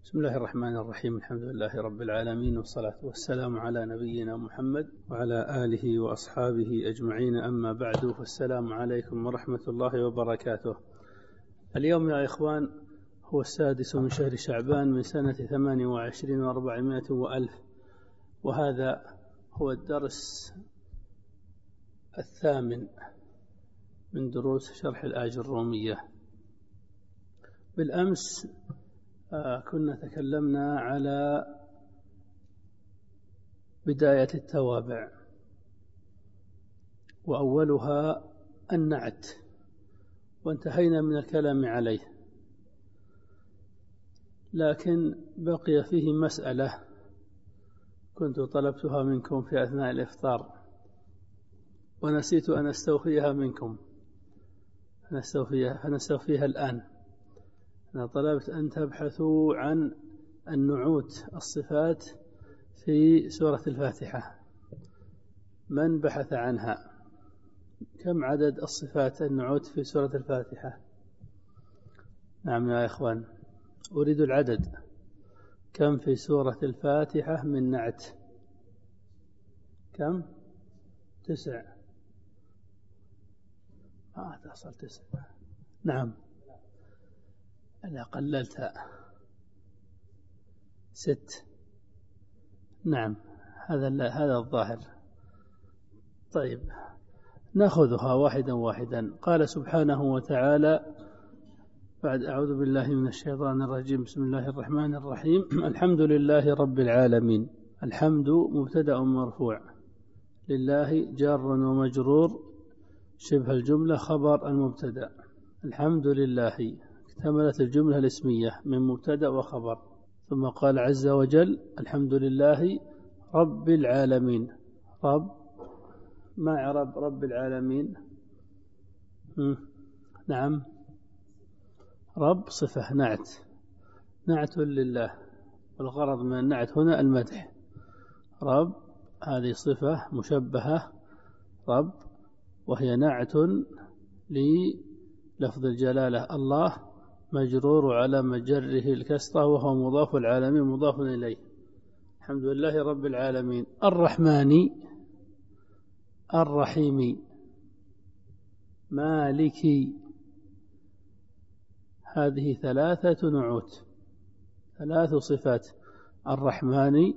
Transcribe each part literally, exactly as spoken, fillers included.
بسم الله الرحمن الرحيم. الحمد لله رب العالمين، والصلاة والسلام على نبينا محمد وعلى آله وأصحابه أجمعين، أما بعد، فالسلام عليكم ورحمة الله وبركاته. اليوم يا إخوان هو السادس من شهر شعبان من سنة ثمان وعشرين وأربعمائة وألف، وهذا هو الدرس الثامن من دروس شرح الآج الرومية. بالأمس آه كنا تكلمنا على بداية التوابع، وأولها النعت، وانتهينا من الكلام عليه، لكن بقي فيه مسألة كنت طلبتها منكم في أثناء الإفطار ونسيت أن أستوفيها منكم، فنستوفيها, فنستوفيها الآن. أنا طلبت أن تبحثوا عن النعوت الصفات في سورة الفاتحة. من بحث عنها؟ كم عدد الصفات النعوت في سورة الفاتحة؟ نعم يا إخوان، أريد العدد. كم في سورة الفاتحة من نعت؟ كم؟ تسع. ما تصل تسع. نعم، أنا قللتها. ست. نعم، هذا هذا الظاهر. طيب، نأخذها واحدا واحدا. قال سبحانه وتعالى بعد: أعوذ بالله من الشيطان الرجيم، بسم الله الرحمن الرحيم. الحمد لله رب العالمين. الحمد مبتدأ مرفوع، لله جار ومجرور، شبه الجملة خبر المبتدأ. الحمد لله اكتملت الجملة الاسمية من مبتدأ وخبر. ثم قال عز وجل: الحمد لله رب العالمين. رب، ما إعراب رب العالمين؟ نعم، رب صفة نعت، نعت لله، والغرض من النعت هنا المدح. رب هذه صفة مشبهة رب، وهي نعت للفظ الجلالة الله، مجرور على مجره الكسرة، وهو مضاف، العالمين مضاف إليه. الحمد لله رب العالمين. الرحمن، الرحيم، مالك. هذه ثلاثة نعوت، ثلاث صفات. الرحمن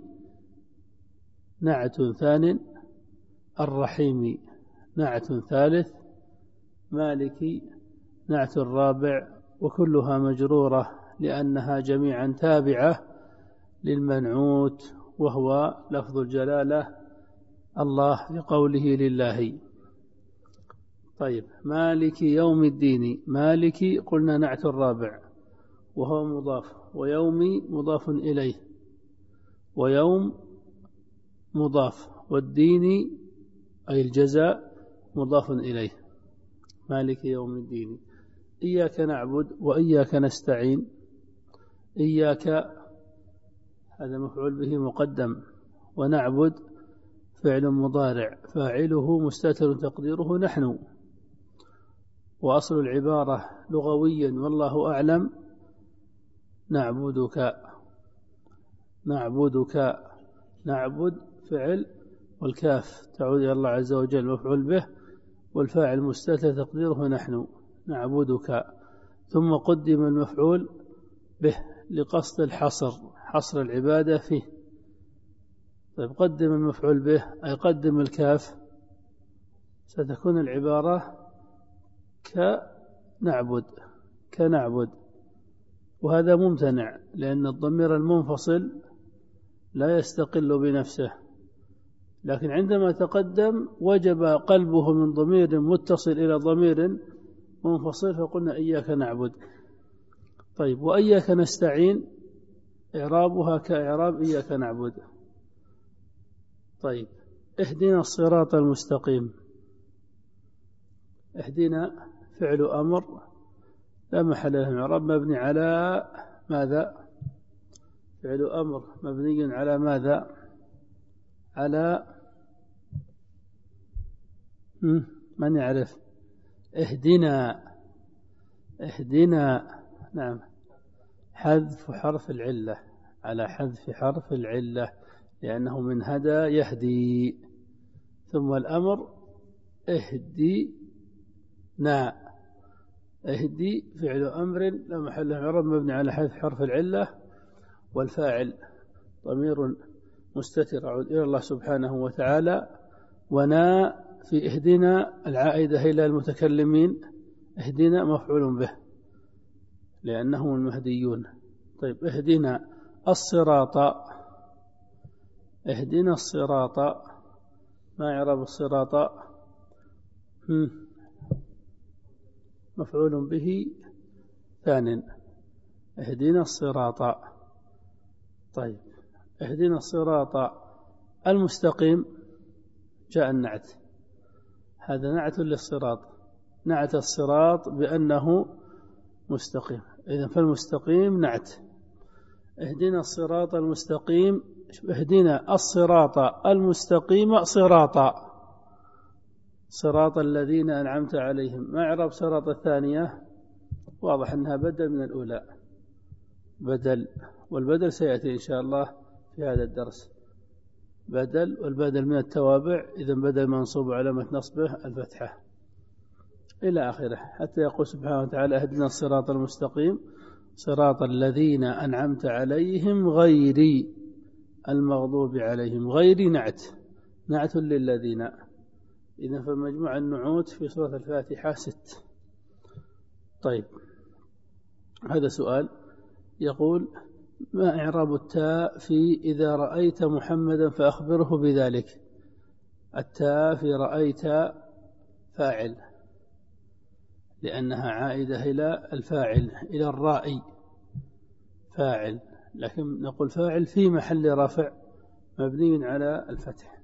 نعت ثان، الرحيم نعت ثالث، مالك نعت الرابع، وكلها مجرورة لأنها جميعا تابعة للمنعوت، وهو لفظ الجلالة الله بقوله لله. طيب، مالك يوم الدين. مالك قلنا نعت الرابع وهو مضاف، ويوم مضاف إليه، ويوم مضاف، والدين أي الجزاء مضاف إليه. مالك يوم الدين. إياك نعبد وإياك نستعين. إياك هذا مفعول به مقدم، ونعبد فعل مضارع فاعله مستتر تقديره نحن. وأصل العبارة لغويا والله أعلم نعبدك، نعبدك، نعبد فعل، والكاف تعود إلى الله عز وجل مفعول به، والفاعل مستتر تقديره نحن، نعبدك. ثم قدم المفعول به لقصد الحصر، حصر العبادة فيه. طيب، قدم المفعول به أي قدم الكاف، ستكون العبارة كنعبد، كنعبد، وهذا ممتنع لأن الضمير المنفصل لا يستقل بنفسه، لكن عندما تقدم وجب قلبه من ضمير متصل إلى ضمير منفصل، فقلنا إياك نعبد. طيب، وإياك نستعين إعرابها كإعراب إياك نعبد. طيب، اهدنا الصراط المستقيم. اهدنا فعل أمر لا محل له من إعراب، مبني على ماذا؟ فعل أمر مبني على ماذا؟ على من يعرف؟ اهدنا، اهدنا، نعم، حذف حرف العلة، على حذف حرف العلة، لأنه من هدى يهدي. ثم الأمر اهدنا، اهدي فعل أمر لا محل له من الإعراب مبني على حذف حرف العلة، والفاعل ضمير مستتر يعود إلى الله سبحانه وتعالى. ونا في اهدنا العائدة إلى المتكلمين، اهدنا مفعول به لأنهم المهديون. طيب اهدنا الصراط، اهدنا الصراط، ما إعراب الصراط؟ مفعول به ثان، اهدنا الصراط. طيب اهدنا الصراط المستقيم، جاء النعت، هذا نعت للصراط، نعت الصراط بأنه مستقيم، إذن فالمستقيم نعت. اهدنا الصراط المستقيم، اهدنا الصراط المستقيم صراطا، صراط الذين أنعمت عليهم. ما إعراب صراط الثانية؟ واضح أنها بدل من الأولى، بدل، والبدل سيأتي إن شاء الله في هذا الدرس، بدل، والبدل من التوابع، إذن بدل منصوب علامة نصبه الفتحة إلى آخره، حتى يقول سبحانه وتعالى اهدنا الصراط المستقيم صراط الذين أنعمت عليهم غير المغضوب عليهم. غير نعت، نعت للذين. إذن فمجموع النعوت في سورة الفاتحة ست. طيب هذا سؤال يقول: ما إعراب التاء في إذا رأيت محمدا فأخبره بذلك؟ التاء في رأيت فاعل، لأنها عائدة إلى الفاعل، إلى الرائي فاعل، لكن نقول فاعل في محل رفع مبني على الفتح.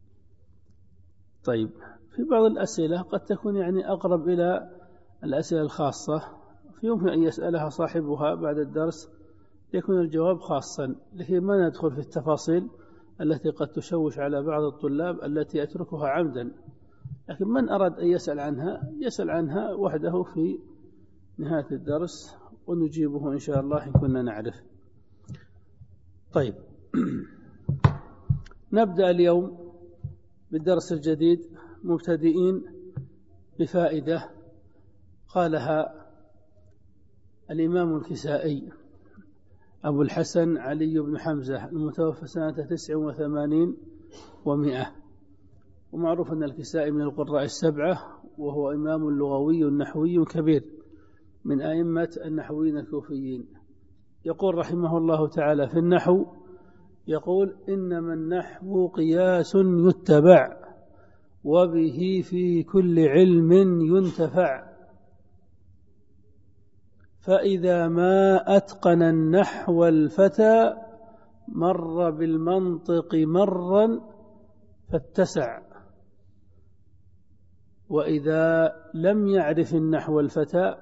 طيب في بعض الأسئلة قد تكون يعني أقرب إلى الأسئلة الخاصة، يمكن أن يسألها صاحبها بعد الدرس يكون الجواب خاصا، لكن ما ندخل في التفاصيل التي قد تشوش على بعض الطلاب التي أتركها عمدا، لكن من أراد أن يسأل عنها يسأل عنها وحده في نهاية الدرس ونجيبه إن شاء الله إن كنا نعرف. طيب نبدأ اليوم بالدرس الجديد مبتدئين بفائدة قالها الإمام الكسائي أبو الحسن علي بن حمزة المتوفى سنة تسع وثمانين ومئة، ومعروف أن الكسائي من القراء السبعة، وهو إمام لغوي نحوي كبير من أئمة النحويين الكوفيين. يقول رحمه الله تعالى في النحو، يقول: إنما النحو قياس يتبع وبه في كل علم ينتفع، فإذا ما أتقن النحو الفتى مر بالمنطق مرا فاتسع، وإذا لم يعرف النحو الفتى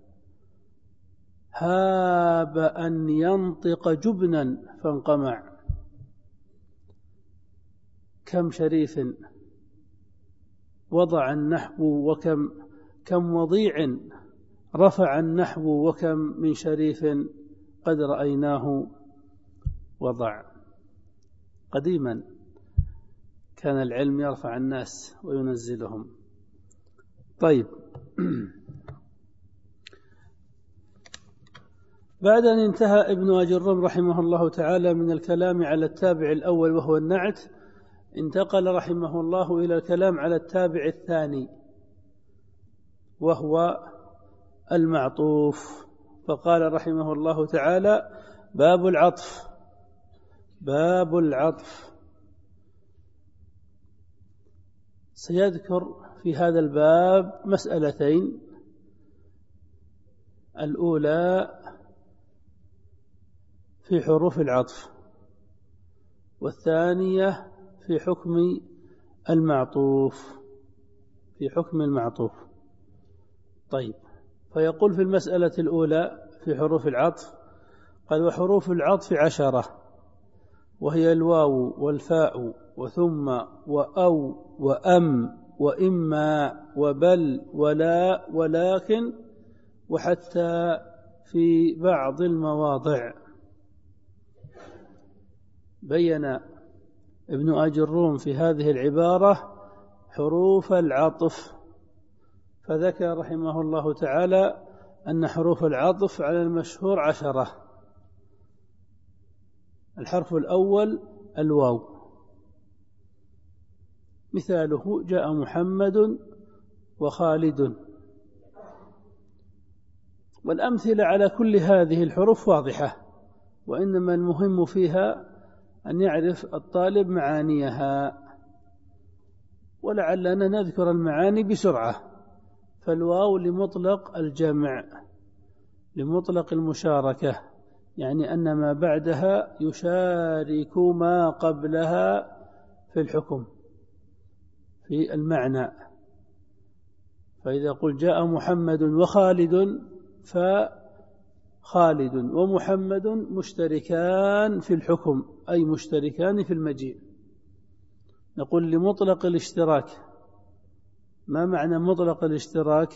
هاب أن ينطق جبنا فانقمع. كم شريف وضع النحو، وكم كم وضيع رفع النحو، وكم من شريف قد رأيناه وضع. قديما كان العلم يرفع الناس وينزلهم. طيب بعد أن انتهى ابن أجرم رحمه الله تعالى من الكلام على التابع الأول وهو النعت، انتقل رحمه الله إلى الكلام على التابع الثاني وهو المعطوف، فقال رحمه الله تعالى: باب العطف. باب العطف سيذكر في هذا الباب مسألتين: الأولى في حروف العطف، والثانية في حكم المعطوف، في حكم المعطوف. طيب فيقول في المسألة الأولى في حروف العطف، قال: وحروف العطف عشرة، وهي الواو والفاء وثم وأو وأم وإما وبل ولا ولكن وحتى في بعض المواضع. بين ابن أجروم في هذه العبارة حروف العطف، فذكر رحمه الله تعالى أن حروف العطف على المشهور عشرة. الحرف الأول الواو، مثاله جاء محمد وخالد. والأمثلة على كل هذه الحروف واضحة، وإنما المهم فيها أن يعرف الطالب معانيها، ولعلنا نذكر المعاني بسرعة. فالواو لمطلق الجمع، لمطلق المشاركة، يعني أن ما بعدها يشارك ما قبلها في الحكم، في المعنى. فإذا قل جاء محمد وخالد، فخالد ومحمد مشتركان في الحكم، أي مشتركان في المجيء. نقول لمطلق الاشتراك. ما معنى مطلق الاشتراك؟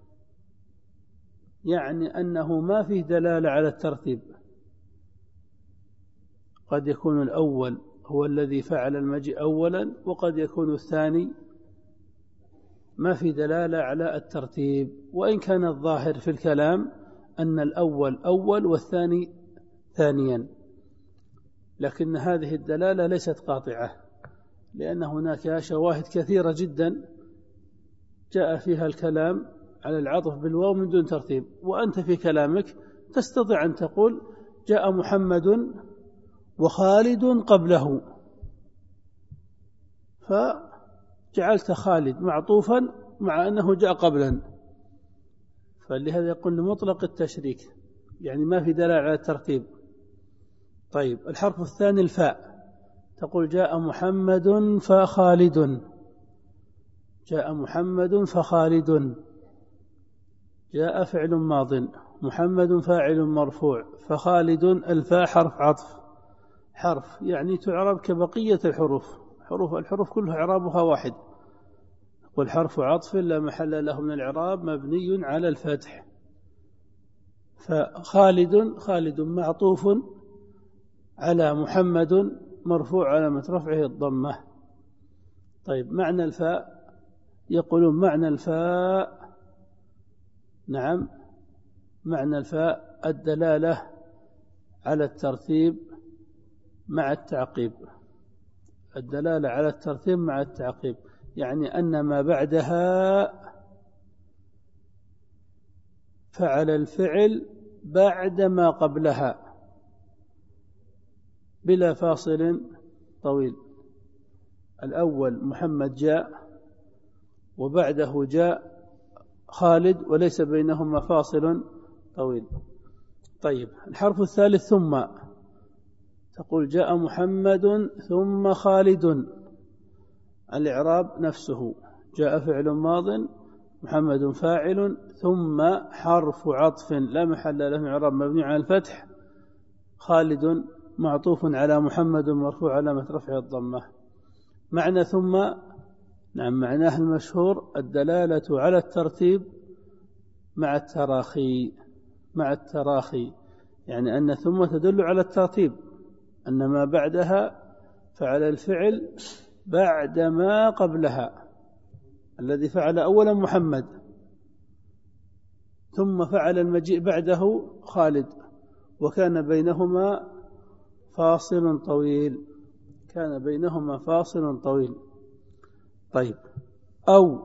يعني أنه ما فيه دلالة على الترتيب. قد يكون الأول هو الذي فعل المجيء أولا، وقد يكون الثاني ما في دلالة على الترتيب، وإن كان الظاهر في الكلام أن الأول أول والثاني ثانيا، لكن هذه الدلالة ليست قاطعة، لأن هناك شواهد كثيرة جدا جاء فيها الكلام على العطف بالواو من دون ترتيب. وأنت في كلامك تستطيع أن تقول جاء محمد وخالد قبله، فجعلت خالد معطوفا مع أنه جاء قبلا، فلهذا يقول لمطلق التشريك، يعني ما في دلالة على الترتيب. طيب الحرف الثاني الفاء، تقول جاء محمد فخالد، جاء محمد فخالد. جاء فعل ماض، محمد فاعل مرفوع، فخالد الفاء حرف عطف، حرف يعني تعرب كبقية الحروف، حروف الحروف كلها إعرابها واحد. والحرف عطف لا محل له من الإعراب، مبني على الفتح. فخالد خالد معطوف على محمد مرفوع علامة رفعه الضمة. طيب معنى الفاء، يقولون معنى الفاء، نعم معنى الفاء الدلالة على الترتيب مع التعقيب، الدلالة على الترتيب مع التعقيب، يعني أن ما بعدها فعل الفعل بعد ما قبلها بلا فاصل طويل. الأول محمد جاء، وبعده جاء خالد، وليس بينهما فاصل طويل. طيب الحرف الثالث ثم، تقول جاء محمد ثم خالد. الإعراب نفسه، جاء فعل ماض، محمد فاعل، ثم حرف عطف لا محل له من إعراب مبني على الفتح، خالد معطوف على محمد مرفوع علامة رفعه الضمة. معنى ثم، نعم معناه المشهور الدلالة على الترتيب مع التراخي، مع التراخي، يعني أن ثم تدل على الترتيب، أن ما بعدها فعل الفعل بعد ما قبلها. الذي فعل أولا محمد، ثم فعل المجيء بعده خالد، وكان بينهما فاصل طويل، كان بينهما فاصل طويل. طيب أو،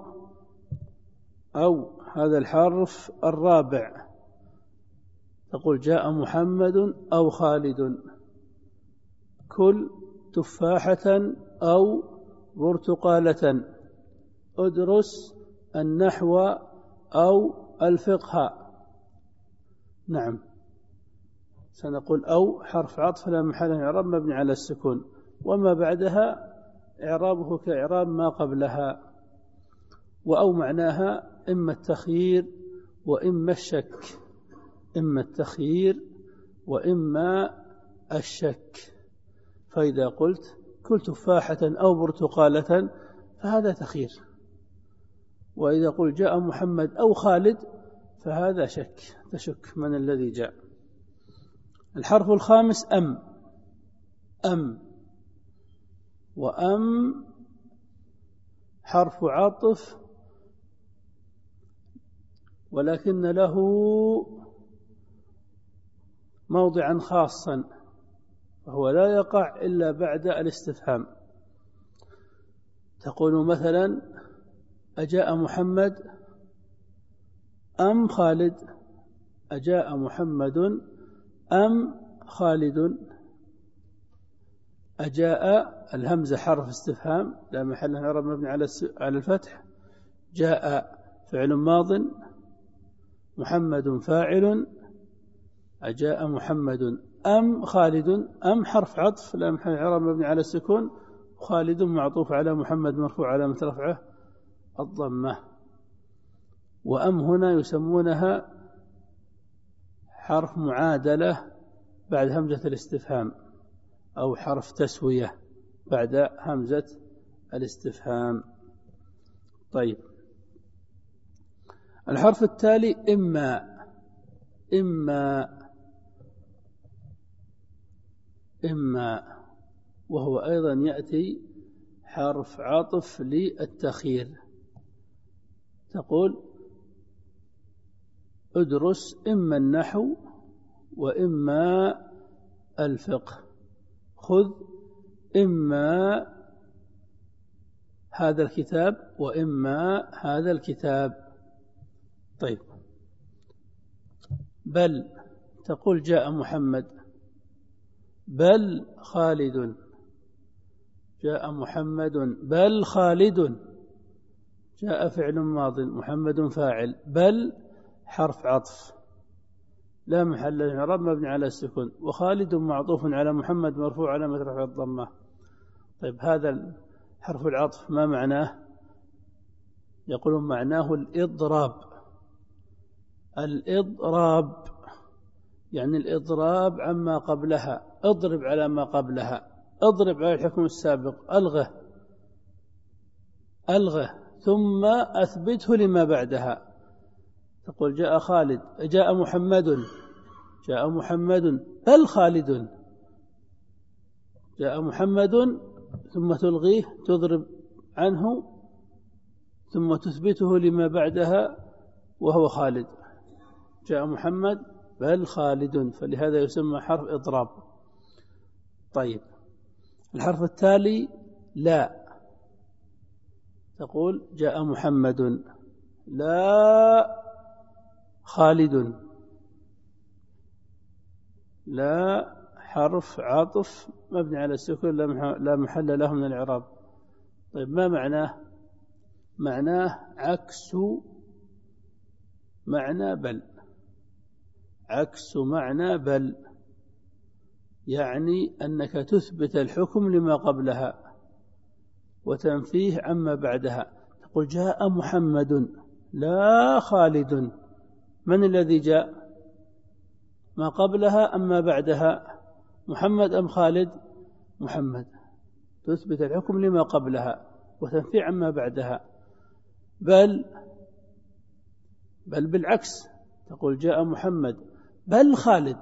أو هذا الحرف الرابع، تقول جاء محمد أو خالد، كل تفاحة أو برتقالة، ادرس النحو أو الفقه. نعم سنقول أو حرف عطف لا محل له من الإعراب مبني على السكون، وما بعدها إعرابه كإعراب ما قبلها. وأو معناها إما التخيير وإما الشك، إما التخيير وإما الشك. فإذا قلت كل تفاحة أو برتقالة فهذا تخيير، وإذا قلت جاء محمد أو خالد فهذا شك، تشك من الذي جاء. الحرف الخامس أم. أم وأم حرف عطف، ولكن له موضعا خاصا، وهو لا يقع إلا بعد الاستفهام. تقول مثلا أجاء محمد أم خالد؟ أجاء محمد أم خالد؟ أجاء الهمزة حرف استفهام لا محل له من الإعراب مبني على الفتح. جاء فعل ماض، محمد فاعل، أجاء محمد أم خالد؟ أم حرف عطف لا محل له من الإعراب مبني على السكون، خالد معطوف على محمد مرفوع علامة رفعه الضمة. وأم هنا يسمونها حرف معادلة بعد همزة الاستفهام، أو حرف تسوية بعد همزة الاستفهام. طيب، الحرف التالي إما. إما إما وهو أيضا يأتي حرف عطف للتخيير. تقول ادرس إما النحو وإما الفقه، خذ إما هذا الكتاب وإما هذا الكتاب. طيب، بل تقول جاء محمد، بل خالد. جاء محمد بل خالد. جاء فعل ماض، محمد فاعل، بل حرف عطف لا محل له من الإعراب مبني على السكون، وخالد معطوف على محمد مرفوع علامة رفعه الضمة. طيب، هذا حرف العطف ما معناه؟ يقولون معناه الإضراب. الإضراب يعني الإضراب عما قبلها، اضرب على ما قبلها، اضرب على الحكم السابق، ألغه ألغه ثم أثبته لما بعدها. تقول جاء خالد، جاء محمد، جاء محمد بل خالد. جاء محمد ثم تلغيه، تضرب عنه ثم تثبته لما بعدها وهو خالد. جاء محمد بل خالد، فلهذا يسمى حرف إضراب. طيب، الحرف التالي لا. تقول جاء محمد لا خالد. لا حرف عطف مبني على السكون لا محل له من الإعراب. طيب، ما معناه؟ معناه عكس معنى بل، عكس معنى بل، يعني أنك تثبت الحكم لما قبلها وتنفيه عما بعدها. تقول جاء محمد لا خالد. من الذي جاء؟ ما قبلها أم ما بعدها؟ محمد أم خالد؟ محمد. تثبت الحكم لما قبلها وتنفي عما بعدها. بل بل بالعكس، تقول جاء محمد بل خالد.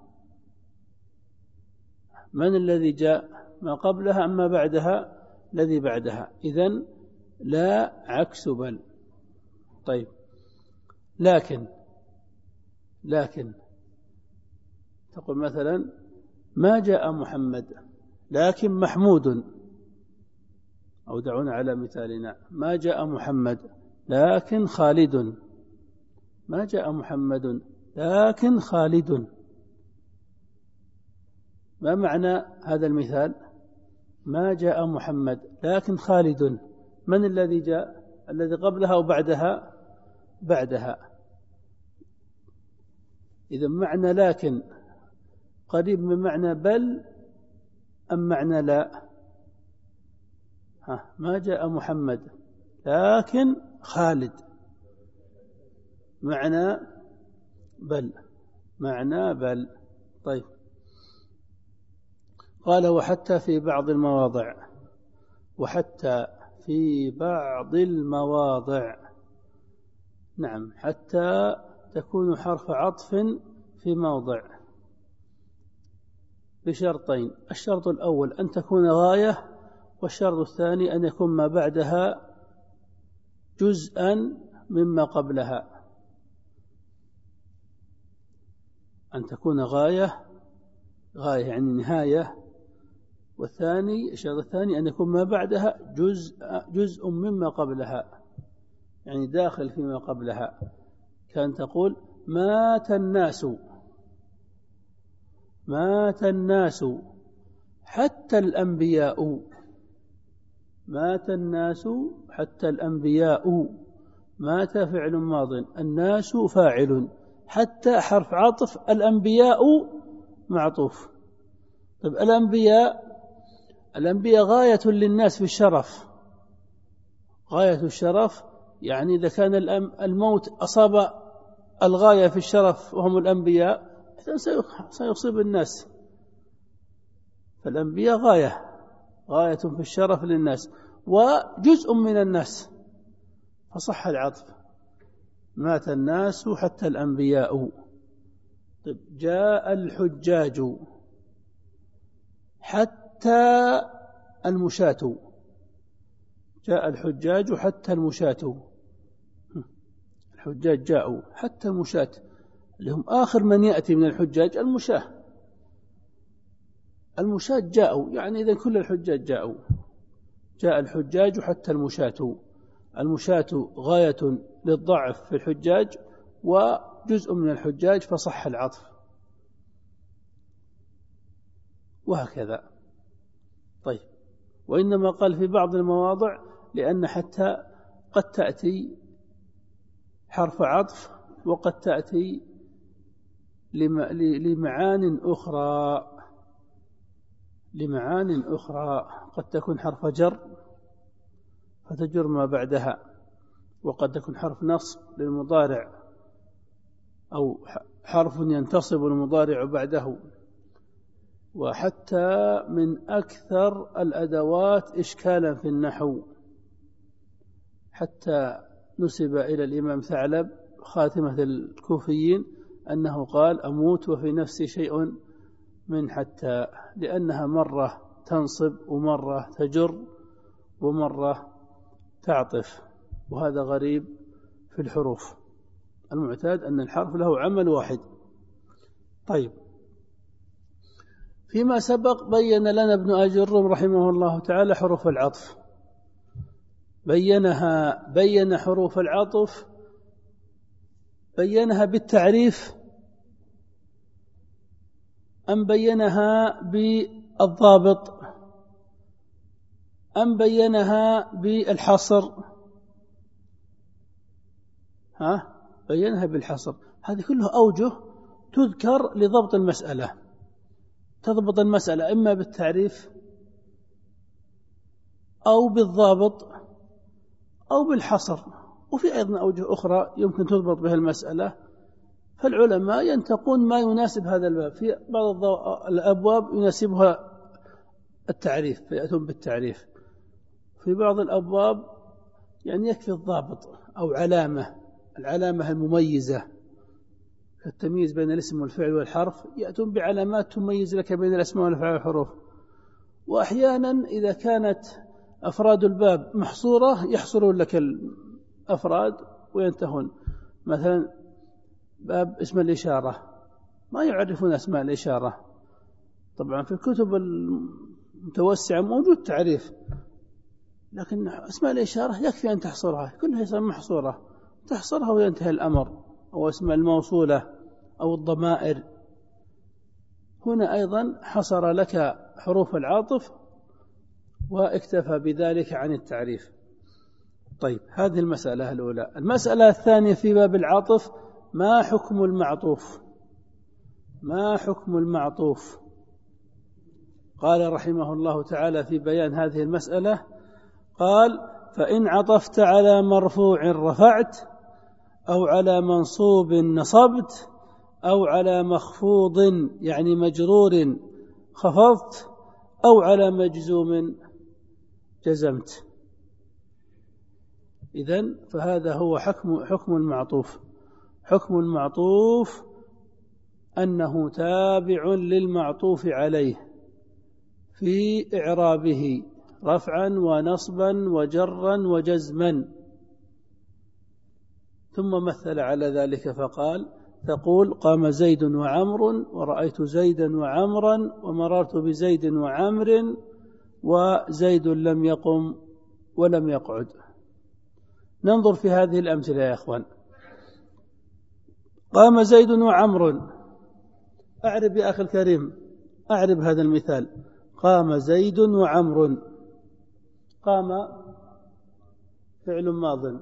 من الذي جاء؟ ما قبلها أم ما بعدها؟ الذي بعدها. إذن لا عكس بل. طيب، لكن لكن تقول مثلا ما جاء محمد لكن محمود، أو دعونا على مثالنا، ما جاء محمد لكن خالد. ما جاء محمد لكن خالد. ما معنى هذا المثال؟ ما جاء محمد لكن خالد. من الذي جاء؟ الذي قبلها أو بعدها؟ بعدها. إذا معنى لكن قريب من معنى بل أم معنى لا؟ ها، ما جاء محمد لكن خالد، معنى بل، معنى بل. طيب، قال وحتى في بعض المواضع. وحتى في بعض المواضع. نعم، حتى تكون حرف عطف في موضع بشرطين: الشرط الأول أن تكون غاية، والشرط الثاني أن يكون ما بعدها جزءا مما قبلها. أن تكون غاية غاية يعني نهاية، والثاني الشرط الثاني أن يكون ما بعدها جزء جزء مما قبلها، يعني داخل فيما قبلها. كان تقول مات الناس، مات الناس حتى الأنبياء، مات الناس حتى الأنبياء. مات فعل ماض، الناس فاعل، حتى حرف عطف، الأنبياء معطوف. طيب الأنبياء الأنبياء غاية للناس في الشرف، غاية الشرف، يعني إذا كان الموت أصاب الغاية في الشرف وهم الأنبياء سيصيب الناس. فالأنبياء غاية غاية في الشرف للناس وجزء من الناس، فصح العطف: مات الناس حتى الأنبياء. طيب جاء الحجاج حتى المشاة، جاء الحجاج حتى المشاة، الحجاج جاءوا حتى المشاة اللي هم آخر من يأتي من الحجاج المشاة، المشاة جاءوا، يعني إذا كل الحجاج جاءوا. جاء الحجاج حتى المشاة، المشاة غاية للضعف في الحجاج وجزء من الحجاج، فصح العطف، وهكذا. طيب، وإنما قال في بعض المواضع لأن حتى قد تأتي حرف عطف وقد تأتي لمعان أخرى، لمعان أخرى قد تكون حرف جر فتجر ما بعدها، وقد تكون حرف نصب للمضارع، أو حرف ينتصب المضارع بعده. وحتى من أكثر الأدوات إشكالا في النحو، حتى نسب إلى الإمام ثعلب خاتمة الكوفيين أنه قال: أموت وفي نفسي شيء من حتى، لأنها مرة تنصب ومرة تجر ومرة تعطف، وهذا غريب في الحروف. المعتاد أن الحرف له عمل واحد. طيب، فيما سبق بين لنا ابن أجرم رحمه الله تعالى حروف العطف، بينها بين حروف العطف بينها بالتعريف أم بينها بالضابط أم بينها بالحصر؟ ها بينها بالحصر. هذه كلها أوجه تذكر لضبط المسألة، تضبط المسألة إما بالتعريف أو بالضابط أو بالحصر، وفي أيضا أوجه أخرى يمكن تضبط بها المسألة. فالعلماء ينتقون ما يناسب هذا الباب. في بعض الأبواب يناسبها التعريف فيأتون بالتعريف، في بعض الأبواب يعني يكفي الضابط أو علامة، العلامة المميزة التمييز بين الاسم والفعل والحرف، يأتون بعلامات تميز لك بين الأسماء والأفعال والحروف. وأحيانا إذا كانت أفراد الباب محصورة يحصرون لك الأفراد وينتهون. مثلا باب اسم الإشارة ما يعرفون أسماء الإشارة، طبعا في الكتب المتوسعة موجود تعريف، لكن أسماء الإشارة يكفي أن تحصرها، كلها اسم محصورة تحصرها وينتهي الأمر، أو اسم الموصولة أو الضمائر. هنا أيضا حصر لك حروف العاطف واكتفى بذلك عن التعريف. طيب، هذه المسألة الأولى. المسألة الثانية في باب العاطف: ما حكم المعطوف؟ ما حكم المعطوف؟ قال رحمه الله تعالى في بيان هذه المسألة، قال: فإن عطفت على مرفوع رفعت، أو على منصوب نصبت، أو على مخفوض يعني مجرور خفضت، أو على مجزوم جزمت. إذن فهذا هو حكم حكم المعطوف. حكم المعطوف أنه تابع للمعطوف عليه في إعرابه رفعا ونصبا وجرا وجزما. ثم مثل على ذلك فقال: تقول قام زيد وعمر، ورأيت زيدا وعمرا، ومررت بزيد وعمر، وزيد لم يقم ولم يقعد. ننظر في هذه الأمثلة يا أخوان. قام زيد وعمر، أعرب يا أخي الكريم، أعرب هذا المثال. قام زيد وعمر. قام فعل ماض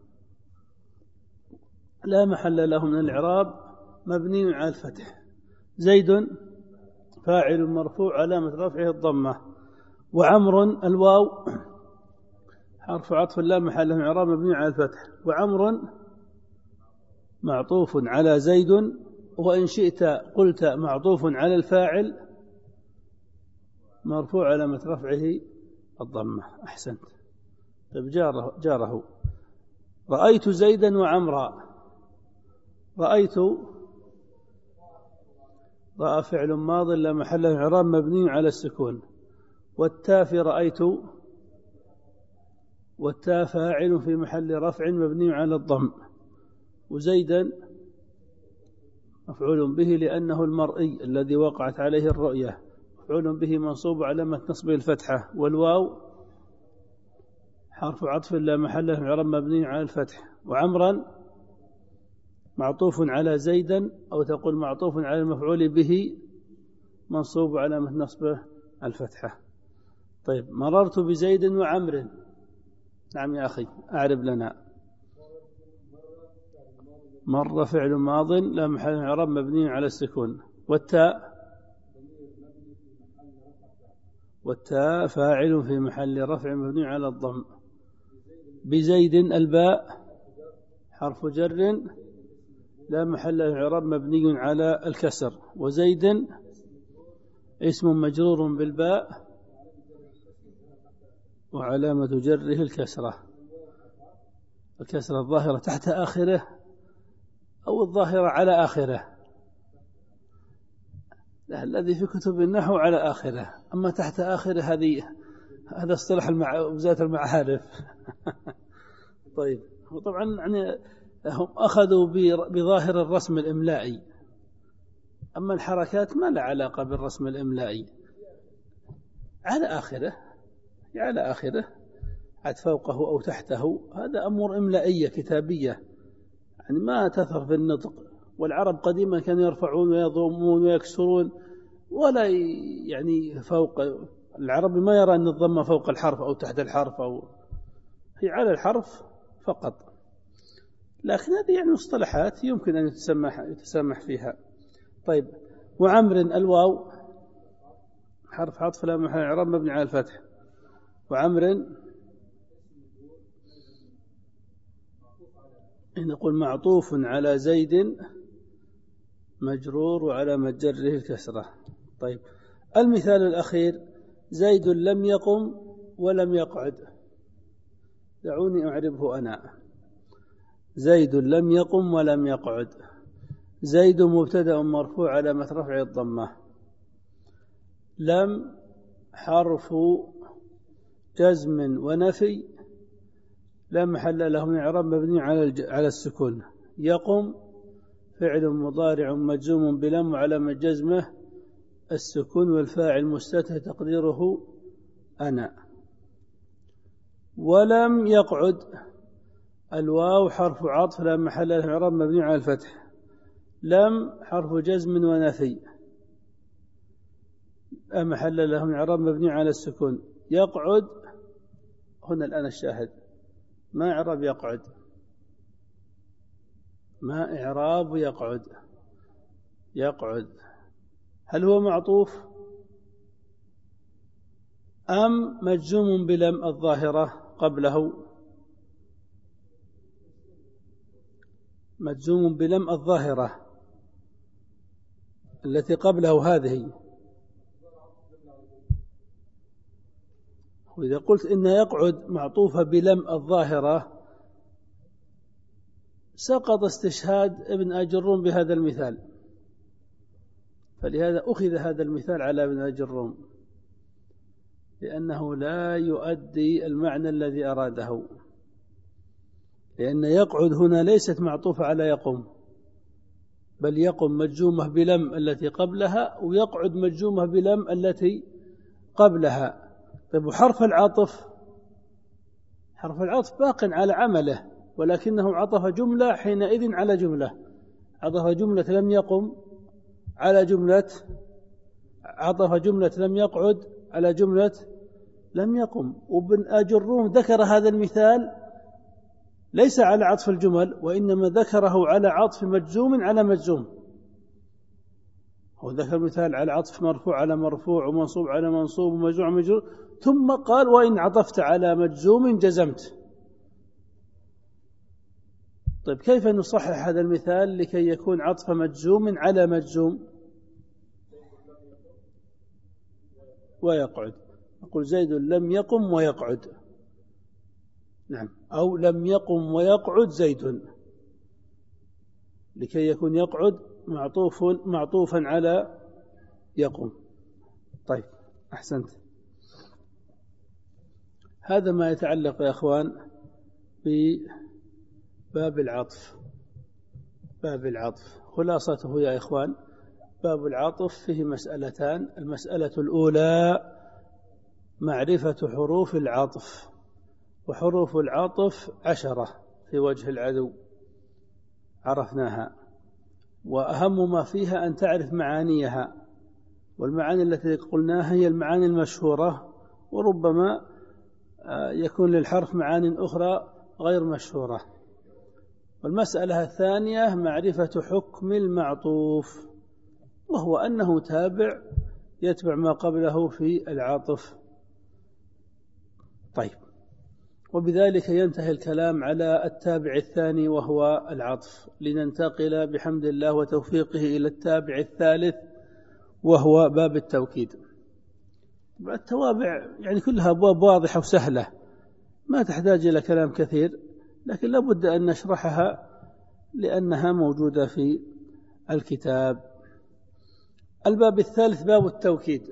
لا محل له من الإعراب، مبني على الفتح. زيد فاعل مرفوع علامة رفعه الضمة. وعمر الواو حرف عطف لا محل له من الإعراب، مبني على الفتح. وعمر معطوف على زيد، وإن شئت قلت معطوف على الفاعل مرفوع علامة رفعه الضمة. أحسنت. طيب جاره, جاره رأيت زيدا وعمرا. رأيت رأى فعل ماض لا محل له من الإعراب، مبني على السكون. والتاء في رأيت، والتاء فاعل في محل رفع مبني على الضم. وزيدا مفعول به لأنه المرئي الذي وقعت عليه الرؤية، مفعول به منصوب علامة نصبه الفتحة. والواو حرف عطف لا محل له من الإعراب، مبني على الفتح. وعمرا معطوف على زيدا، أو تقول معطوف على المفعول به منصوب علامة نصبه الفتحة. طيب مررت بزيد وعمر. نعم يا أخي أعرب لنا. مر فعل ماض لا محل له من الإعراب، مبني على السكون. والتاء والتاء فاعل في محل رفع مبني على الضم. بزيد الباء حرف جر لا محل له من الإعراب، مبني على الكسر. وزيد اسم مجرور بالباء وعلامة جره الكسرة، الكسرة الظاهرة تحت آخره أو الظاهرة على آخره. لا، الذي في كتب النحو على آخره، أما تحت آخره هذه هذا اصطلاح وزارة المعارف. طيب وطبعا يعني هم أخذوا بظاهر الرسم الإملائي، أما الحركات ما لها علاقة بالرسم الإملائي. على آخره على آخره عد فوقه أو تحته، هذا أمور إملائية كتابية يعني ما تثر في النطق. والعرب قديما كانوا يرفعون ويضمون ويكسرون، ولا يعني فوق. العربي ما يرى أن الضمة فوق الحرف أو تحت الحرف، أو هي على الحرف فقط. لكن هذه يعني مصطلحات يمكن أن يتسمح, يتسمح فيها. طيب وعمر الواو حرف عطف لا محل إعراب، مبني على الفتح. وعمر نقول معطوف على زيد مجرور وعلامة جره الكسرة. طيب المثال الأخير: زيد لم يقم ولم يقعد. دعوني أعربه أنا. زيد لم يقم ولم يقعد. زيد مبتدأ مرفوع علامة رفعه الضمة. لم حرف جزم ونفي لا محل له من إعراب، مبني على على السكون. يقم فعل مضارع مجزوم بلم وعلامة جزمه السكون، والفاعل مستتر تقديره أنا. ولم يقعد الواو حرف عطف لا محل له من إعراب، مبني على الفتح. لم حرف جزم ونفي لا محل له من إعراب، مبني على السكون. يقعد هنا الآن الشاهد، ما إعراب يقعد؟ ما إعراب يقعد؟ يقعد هل هو معطوف أم مجزوم بلم الظاهرة قبله؟ مجزوم بلم الظاهرة التي قبله هذه. وإذا قلت إن يقعد معطوفة بلم الظاهرة سقط استشهاد ابن أجروم بهذا المثال، فلهذا أخذ هذا المثال على ابن أجروم لأنه لا يؤدي المعنى الذي أراده، لأن يقعد هنا ليست معطوفة على يقوم، بل يقوم مجزومة بلم التي قبلها، ويقعد مجزومة بلم التي قبلها. طيب وحرف العطف، حرف العطف باق على عمله، ولكنه عطف جملة حينئذ على جملة، عطف جملة لم يقم على جملة، عطف جملة لم يقعد على جملة لم يقم. وابن أجروم ذكر هذا المثال ليس على عطف الجمل، وإنما ذكره على عطف مجزوم على مجزوم. هو ذكر مثال على عطف مرفوع على مرفوع ومنصوب على منصوب ومجزوم على مجزوم، ثم قال وإن عطفت على مجزوم جزمت. طيب كيف نصحح هذا المثال لكي يكون عطف مجزوم على مجزوم ويقعد؟ نقول زيد لم يقم ويقعد، نعم، أو لم يقم ويقعد زيد، لكي يكون يقعد معطوف معطوفا على يقوم. طيب أحسنت. هذا ما يتعلق يا أخوان بباب العطف. باب العطف خلاصته يا إخوان، باب العطف فيه مسألتان. المسألة الأولى معرفة حروف العطف، وحروف العطف عشرة في وجه العدو عرفناها، وأهم ما فيها أن تعرف معانيها، والمعاني التي قلناها هي المعاني المشهورة، وربما يكون للحرف معاني أخرى غير مشهورة. والمسألة الثانية معرفة حكم المعطوف، وهو أنه تابع يتبع ما قبله في العاطف. طيب، وبذلك ينتهي الكلام على التابع الثاني وهو العطف، لننتقل بحمد الله وتوفيقه إلى التابع الثالث وهو باب التوكيد. التوابع يعني كلها أبواب واضحة وسهلة، ما تحتاج إلى كلام كثير، لكن لابد أن نشرحها لأنها موجودة في الكتاب. الباب الثالث باب التوكيد،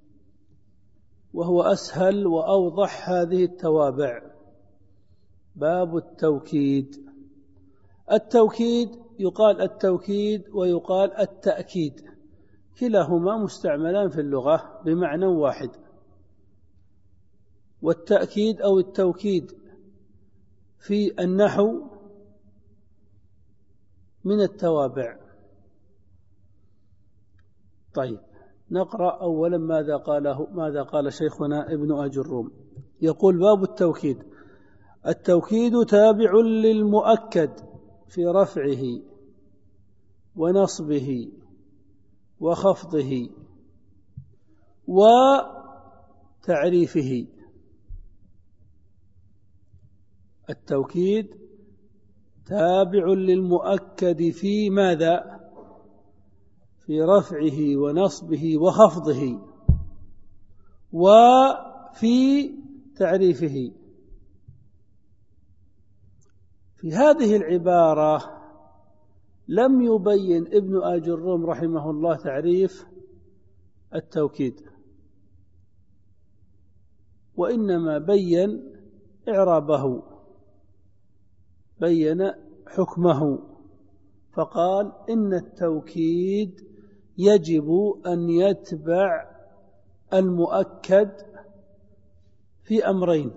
وهو أسهل وأوضح هذه التوابع. باب التوكيد. التوكيد يقال التوكيد ويقال التأكيد، كلاهما مستعملان في اللغة بمعنى واحد. والتأكيد أو التوكيد في النحو من التوابع. طيب نقرأ أولا ماذا قاله ماذا قال شيخنا ابن أجروم. يقول باب التوكيد: التوكيد تابع للمؤكد في رفعه ونصبه وخفضه وتعريفه. التوكيد تابع للمؤكد في ماذا؟ في رفعه ونصبه وخفضه وفي تعريفه. في هذه العبارة لم يبين ابن أجروم رحمه الله تعريف التوكيد، وإنما بين إعرابه، بين حكمه، فقال إن التوكيد يجب أن يتبع المؤكد في أمرين: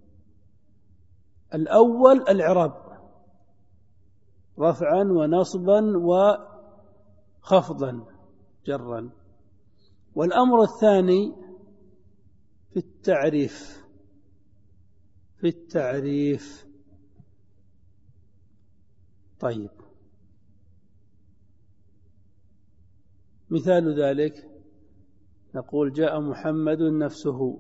الأول الإعراب رفعا ونصبا وخفضا جرا، والأمر الثاني في التعريف في التعريف طيب، مثال ذلك نقول جاء محمد نفسه،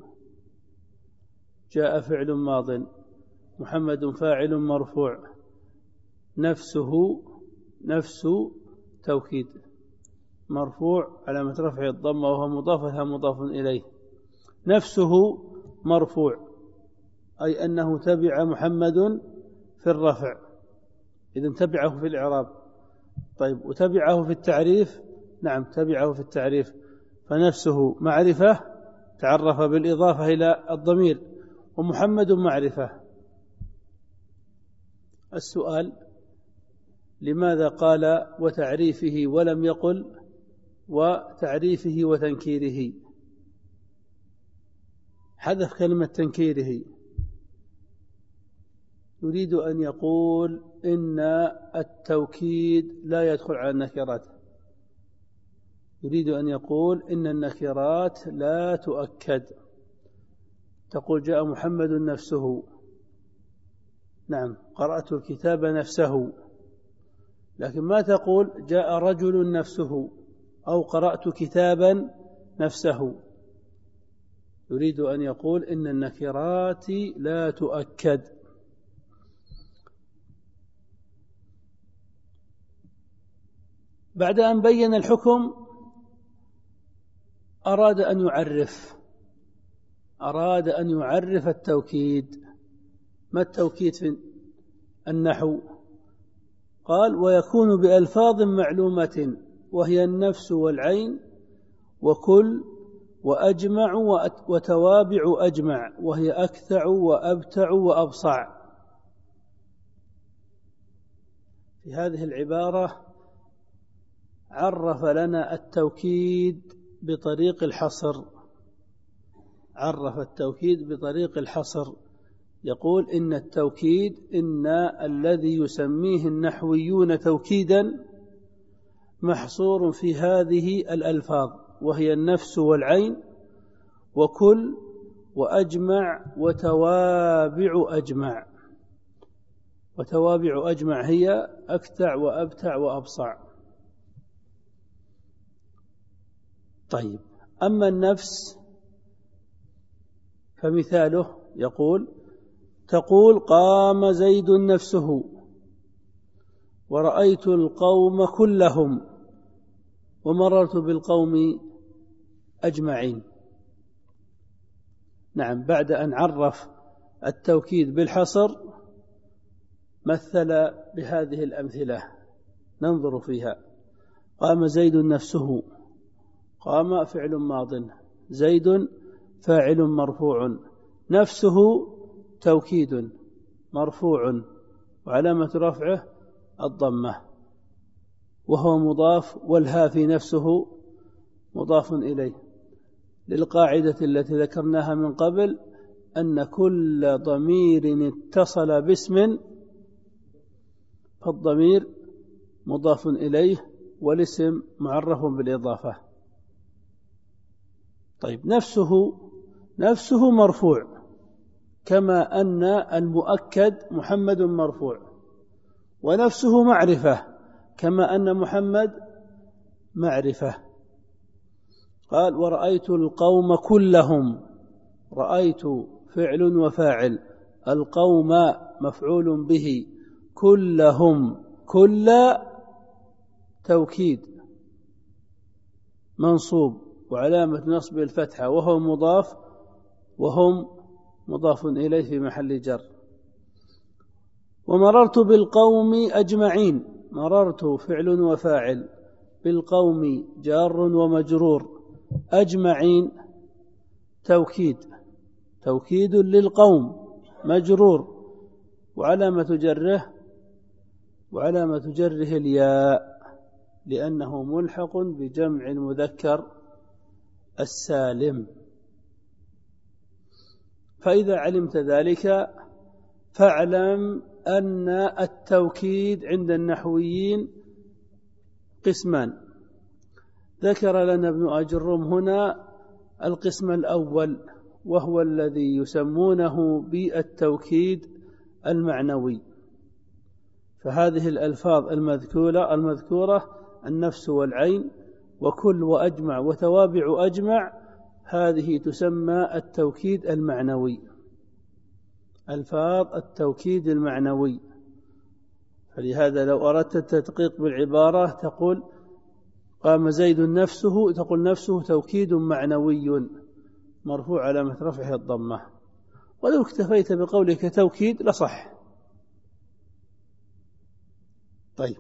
جاء فعل ماض، محمد فاعل مرفوع، نفسه نفس توكيد مرفوع علامة رفعه الضمة وهو مضاف لها مضاف إليه. نفسه مرفوع أي أنه تبع محمد في الرفع، إذن تبعه في الإعراب. طيب وتبعه في التعريف؟ نعم تبعه في التعريف، فنفسه معرفة تعرف بالإضافة إلى الضمير، ومحمد معرفة. السؤال: لماذا قال وتعريفه ولم يقل وتعريفه وتنكيره؟ حذف كلمة تنكيره. يريد أن يقول إن التوكيد لا يدخل على النكرات، يريد أن يقول إن النكرات لا تؤكد. تقول جاء محمد نفسه، نعم قرأت الكتاب نفسه، لكن ما تقول جاء رجل نفسه أو قرأت كتابا نفسه. يريد أن يقول إن النكرات لا تؤكد. بعد أن بين الحكم أراد أن يعرف أراد أن يعرف التوكيد. ما التوكيد في النحو؟ قال: ويكون بألفاظ معلومة وهي النفس والعين وكل وأجمع وتوابع أجمع، وهي أكثع وأبتع وأبصع. في هذه العبارة عرف لنا التوكيد بطريق الحصر عرف التوكيد بطريق الحصر يقول إن التوكيد إن الذي يسميه النحويون توكيدا محصور في هذه الألفاظ، وهي النفس والعين وكل وأجمع وتوابع أجمع. وتوابع أجمع هي أكتع وأبتع وأبصع. طيب، أما النفس فمثاله يقول: تقول قام زيد نفسه ورأيت القوم كلهم ومررت بالقوم أجمعين. نعم، بعد أن عرف التوكيد بالحصر مثل بهذه الأمثلة ننظر فيها. قام زيد نفسه، قام فعل ماض، زيد فاعل مرفوع، نفسه توكيد مرفوع وعلامة رفعه الضمة وهو مضاف، والها في نفسه مضاف إليه، للقاعدة التي ذكرناها من قبل أن كل ضمير اتصل باسم فالضمير مضاف إليه والاسم معرف بالإضافة. طيب، نفسه نفسه مرفوع، كما أن المؤكد محمد مرفوع، ونفسه معرفة كما أن محمد معرفة. قال: ورأيت القوم كلهم، رأيت فعل وفاعل، القوم مفعول به، كلهم كل توكيد منصوب وعلامة نصب الفتحة وهو مضاف، وهم مضاف إليه في محل جر. ومررت بالقوم أجمعين، مررت فعل وفاعل، بالقوم جار ومجرور، أجمعين توكيد توكيد للقوم مجرور، وعلامة جره وعلامة جره الياء لأنه ملحق بجمع المذكر السالم. فإذا علمت ذلك فاعلم أن التوكيد عند النحويين قسمان. ذكر لنا ابن أجرم هنا القسم الأول، وهو الذي يسمونه بالتوكيد المعنوي. فهذه الألفاظ المذكورة المذكورة النفس والعين وكل وأجمع وتوابع أجمع، هذه تسمى التوكيد المعنوي، ألفاظ التوكيد المعنوي. فلهذا لو أردت التدقيق بالعبارة تقول قام زيد نفسه، تقول نفسه توكيد معنوي مرفوع علامة رفعه الضمة. ولو اكتفيت بقولك توكيد لصح. طيب.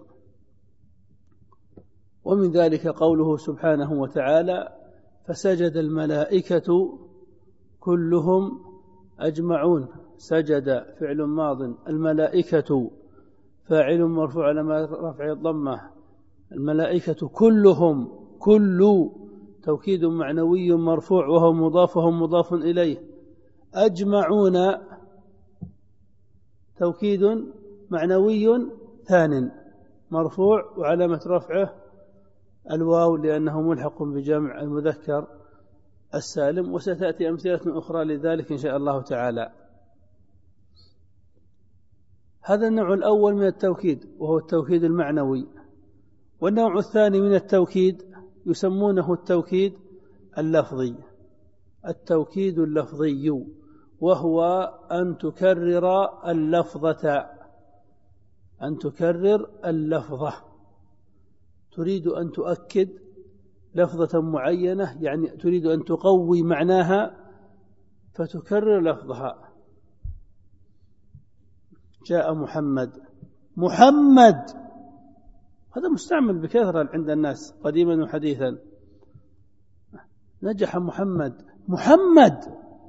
ومن ذلك قوله سبحانه وتعالى فسجد الملائكة كلهم أجمعون. سجد فعل ماض، الملائكة فاعل مرفوع على رفع الضمة، الملائكة كلهم، كل توكيد معنوي مرفوع وهو مضاف وهم مضاف إليه. أجمعون توكيد معنوي ثان مرفوع وعلامة رفعه الواو لأنه ملحق بجمع المذكر السالم، وستأتي أمثلة أخرى لذلك إن شاء الله تعالى. هذا النوع الأول من التوكيد وهو التوكيد المعنوي. والنوع الثاني من التوكيد يسمونه التوكيد اللفظي. التوكيد اللفظي وهو أن تكرر اللفظة، أن تكرر اللفظة، تريد أن تؤكد لفظة معينة، يعني تريد أن تقوي معناها فتكرر لفظها. جاء محمد، محمد هذا مستعمل بكثرة عند الناس قديما وحديثا. نجح محمد، محمد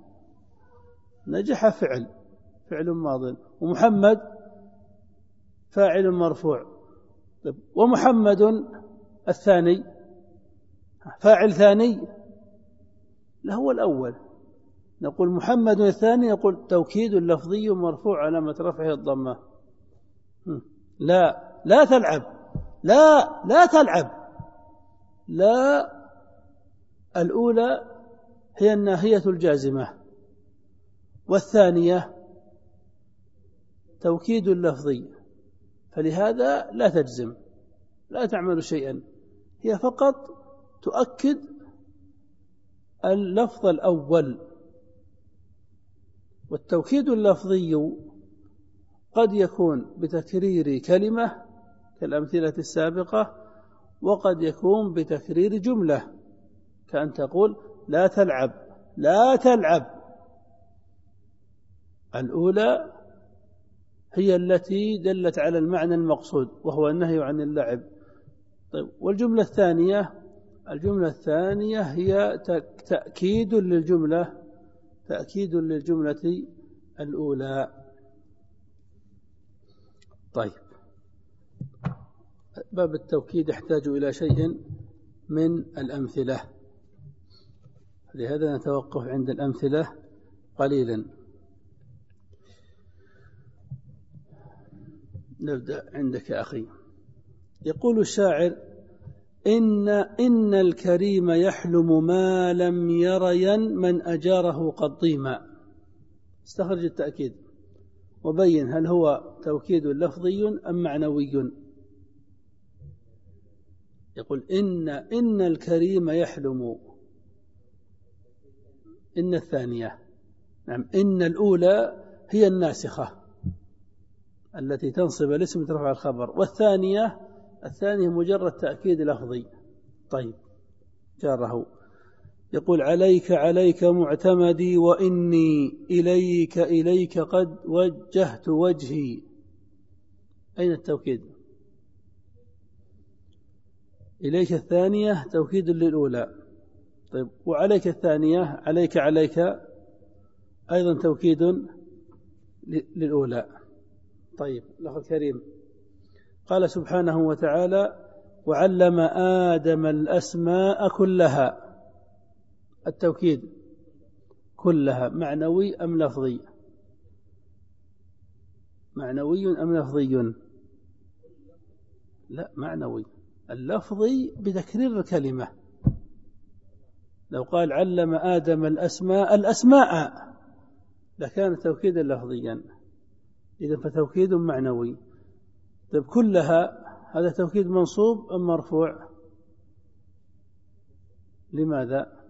نجح فعل فعل ماض، ومحمد فاعل مرفوع. ومحمد الثاني فاعل ثاني، لا هو الأول. نقول محمد الثاني، يقول توكيد لفظي مرفوع علامة رفعه الضمة. لا لا تلعب، لا لا تلعب، لا الأولى هي الناهية الجازمة، والثانية توكيد لفظي، فلهذا لا تجزم، لا تعمل شيئا، هي فقط تؤكد اللفظ الأول. والتوكيد اللفظي قد يكون بتكرير كلمة كالأمثلة السابقة، وقد يكون بتكرير جملة كأن تقول لا تلعب، لا تلعب. الأولى هي التي دلت على المعنى المقصود وهو النهي عن اللعب. طيب، والجملة الثانية الجملة الثانية هي تأكيد للجملة تأكيد للجملة الأولى. طيب، باب التوكيد يحتاج إلى شيء من الأمثلة، لهذا نتوقف عند الأمثلة قليلا. نبدأ عندك أخي. يقول الشاعر إن إن الكريم يحلم ما لم يرين من أجاره قد ضيما. استخرج التأكيد وبين هل هو توكيد لفظي أم معنوي. يقول إن إن الكريم يحلم، إن الثانية، نعم، إن الأولى هي الناسخة التي تنصب الاسم ترفع الخبر، والثانية الثانية مجرد تأكيد لفظي. طيب، جاره. يقول عليك عليك معتمدي وإني إليك إليك قد وجهت وجهي. أين التوكيد؟ إليك الثانية توكيد للأولى. طيب، وعليك الثانية عليك عليك أيضا توكيد للأولى. طيب، الأخ الكريم قال سبحانه وتعالى وعلم آدم الأسماء كلها. التوكيد كلها معنوي أم لفظي؟ معنوي أم لفظي؟ لا، معنوي. اللفظي بتكرير الكلمة. لو قال علم آدم الأسماء الأسماء لكان توكيدا لفظيا، إذن فتوكيد معنوي. طيب، كلها هذا توكيد منصوب أم مرفوع؟ لماذا؟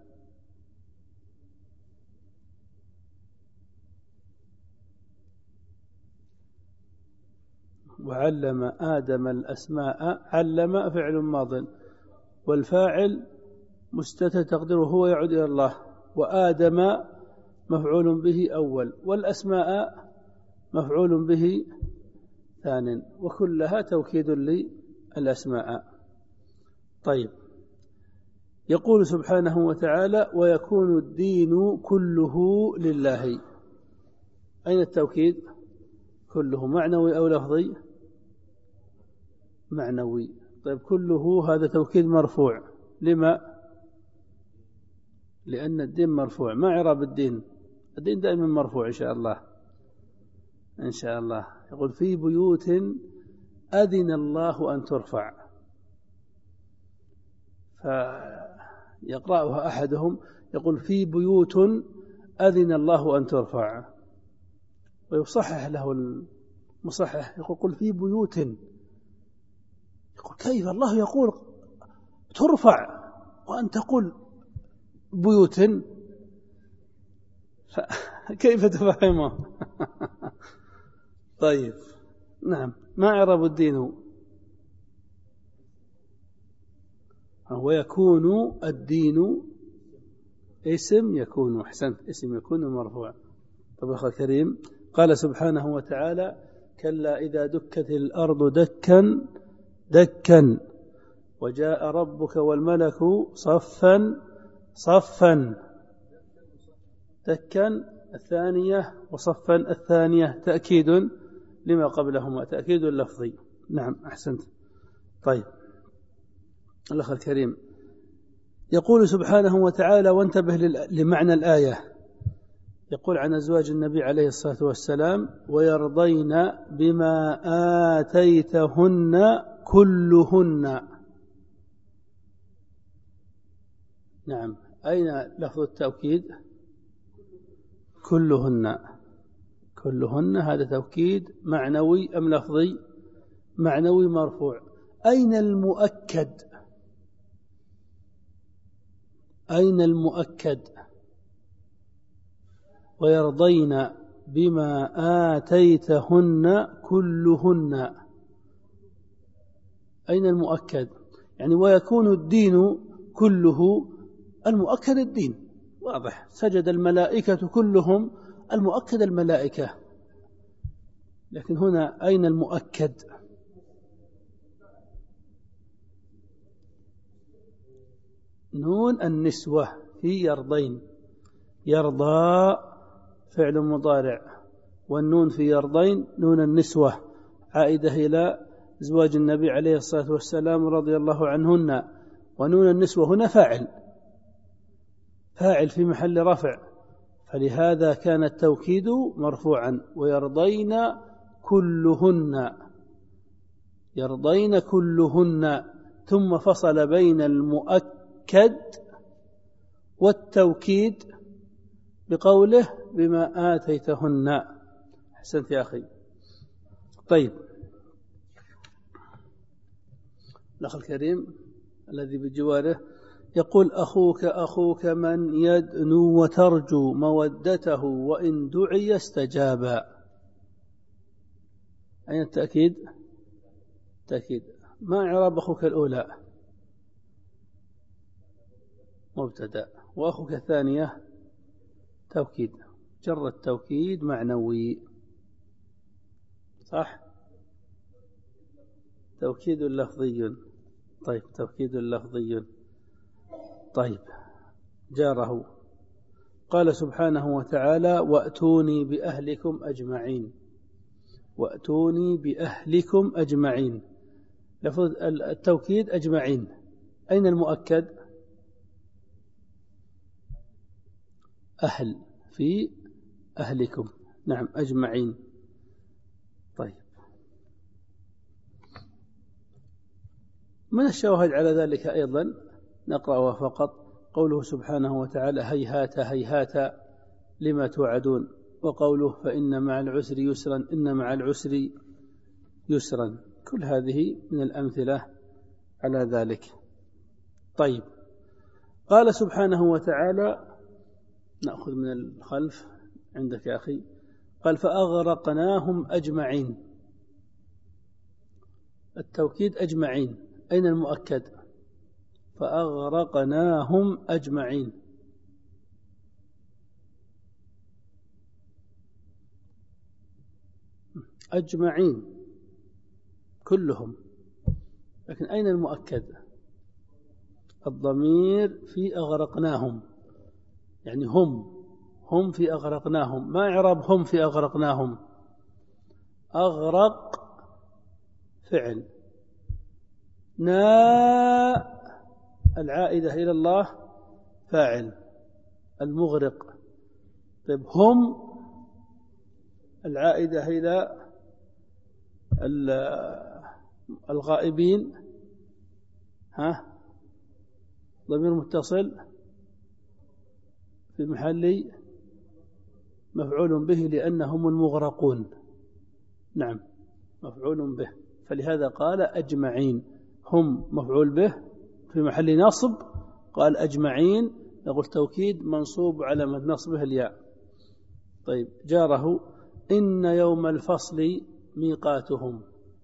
وعلم آدم الأسماء، علم فعل ماض والفاعل مستتر تقديره هو يعود إلى الله، وآدم مفعول به أول، والأسماء مفعول به ثان، وكلها توكيد للأسماء. طيب، يقول سبحانه وتعالى: ويكون الدين كله لله. أين التوكيد؟ كله معنوي أو لفظي؟ معنوي. طيب، كله هذا توكيد مرفوع، لما؟ لأن الدين مرفوع. ما إعراب الدين؟ الدين دائما مرفوع إن شاء الله، إن شاء الله. يقول: في بيوت أذن الله أن ترفع، فيقرأها أحدهم يقول: في بيوت أذن الله أن ترفع، ويصحح له المصحح يقول: قل في بيوت. يقول: كيف الله يقول ترفع وأن تقول بيوت؟ كيف تفهمه؟ طيب، نعم. ما إعراب الدين؟ ويكون الدين اسم يكون. أحسنت، اسم يكون مرفوع. طب أخي الكريم، قال سبحانه وتعالى: كلا إذا دكت الأرض دكا دكا وجاء ربك والملك صفا صفا. دكا الثانية وصفا الثانية تأكيد لما قبلهما، تأكيد لفظي. نعم، أحسنت. طيب، الأخ الكريم، يقول سبحانه وتعالى، وانتبه لمعنى الآية، يقول عن أزواج النبي عليه الصلاة والسلام: ويرضين بما آتيتهن كلهن. نعم، أين لفظ التوكيد؟ كلهن. كلهن هذا توكيد معنوي أم لفظي؟ معنوي مرفوع. أين المؤكد؟ أين المؤكد؟ ويرضين بما آتيتهن كلهن. أين المؤكد؟ يعني ويكون الدين كله. المؤكد الدين واضح، سجد الملائكة كلهم، المؤكد الملائكة. لكن هنا أين المؤكد؟ نون النسوة في يرضين. يرضى فعل مضارع، والنون في يرضين نون النسوة عائدة إلى أزواج النبي عليه الصلاة والسلام رضي الله عنهن. ونون النسوة هنا فاعل، فاعل في محل رفع، فلهذا كان التوكيد مرفوعا: ويرضين كلهن. يرضين كلهن، ثم فصل بين المؤكد والتوكيد بقوله: بما آتيتهن. أحسنت يا أخي. طيب، الأخ الكريم الذي بجواره يقول: أخوك أخوك من يدنو وترجو مودته وإن دعي استجابا. أين التأكيد؟ تأكيد. ما إعراب أخوك الأولى؟ مبتدأ. وأخوك الثانية توكيد، جر التوكيد معنوي، صح؟ توكيد لفظي. طيب، توكيد لفظي. طيب، جاره. قال سبحانه وتعالى: وأتوني بأهلكم أجمعين. وأتوني بأهلكم أجمعين، لفظ التوكيد أجمعين. أين المؤكد؟ أهل في أهلكم. نعم، أجمعين. طيب، من الشواهد على ذلك أيضا نقرأها فقط قوله سبحانه وتعالى: هيهات هيهات لما توعدون، وقوله: فإن مع العسر يسرا إن مع العسر يسرا. كل هذه من الأمثلة على ذلك. طيب، قال سبحانه وتعالى، نأخذ من الخلف عندك يا أخي، قال: فأغرقناهم أجمعين. التوكيد أجمعين. أين المؤكد؟ فأغرقناهم أجمعين. أجمعين كلهم. لكن أين المؤكد؟ الضمير في أغرقناهم، يعني هم هم في أغرقناهم. ما إعراب هم في أغرقناهم؟ أغرق فعل، نا العائدة إلى الله فاعل المغرق. طيب هم العائدة إلى الغائبين، ها ضمير متصل في محل مفعول به لأنهم المغرقون. نعم مفعول به، فلهذا قال أجمعين. هم مفعول به في محل نصب، قال أجمعين نقول توكيد منصوب على نصبه الياء. طيب جاره إن يوم الفصل ميقاتهم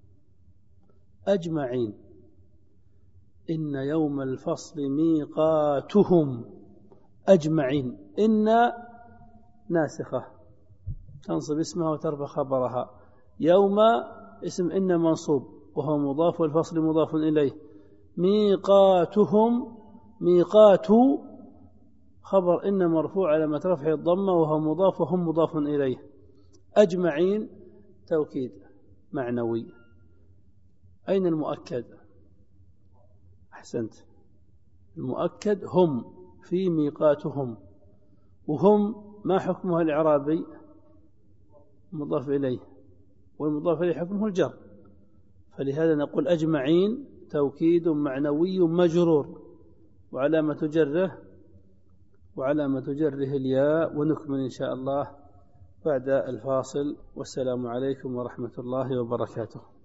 أجمعين، إن يوم الفصل ميقاتهم أجمعين. إن ناسخة تنصب اسمها وترفع خبرها، يوم اسم إن منصوب وهو مضاف والفصل مضاف إليه، ميقاتهم ميقات خبر إن مرفوع على رفعه الضمة وهو مضاف وهم مضاف إليه، أجمعين توكيد معنوي. أين المؤكد؟ أحسنت، المؤكد هم في ميقاتهم، وهم ما حكمها الإعرابي؟ مضاف إليه، والمضاف إليه حكمه الجر، فلهذا نقول أجمعين توكيد معنوي مجرور، وعلامة جره وعلامة جره الياء. ونكمل إن شاء الله بعد الفاصل، والسلام عليكم ورحمة الله وبركاته.